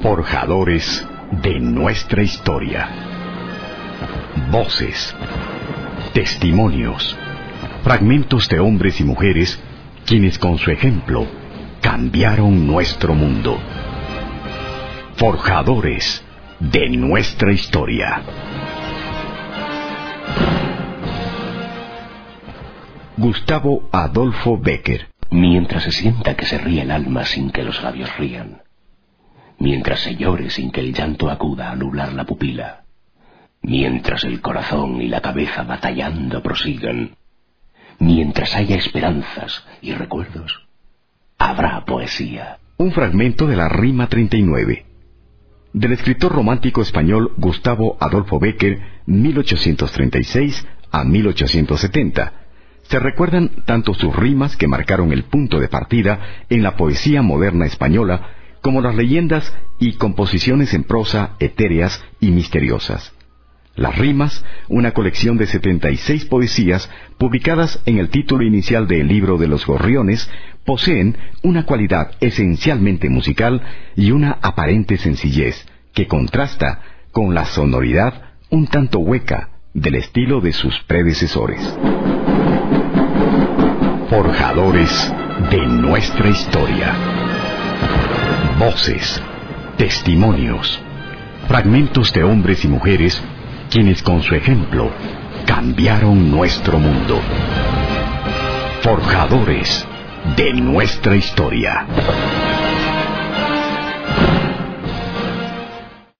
Forjadores de nuestra historia. Voces, testimonios, fragmentos de hombres y mujeres quienes con su ejemplo cambiaron nuestro mundo. Forjadores de nuestra historia. Gustavo Adolfo Bécquer. Mientras se sienta que se ríe el alma sin que los labios rían, mientras se llore sin que el llanto acuda a nublar la pupila, mientras el corazón y la cabeza batallando prosigan, mientras haya esperanzas y recuerdos, habrá poesía. Un fragmento de la Rima 39, del escritor romántico español Gustavo Adolfo Bécquer, 1836 a 1870. Se recuerdan tanto sus rimas que marcaron el punto de partida en la poesía moderna española, como las leyendas y composiciones en prosa etéreas y misteriosas. Las rimas, una colección de 76 poesías publicadas en el título inicial del Libro de los Gorriones, poseen una cualidad esencialmente musical y una aparente sencillez que contrasta con la sonoridad un tanto hueca del estilo de sus predecesores. Forjadores de nuestra historia. Voces, testimonios, fragmentos de hombres y mujeres quienes con su ejemplo cambiaron nuestro mundo. Forjadores de nuestra historia.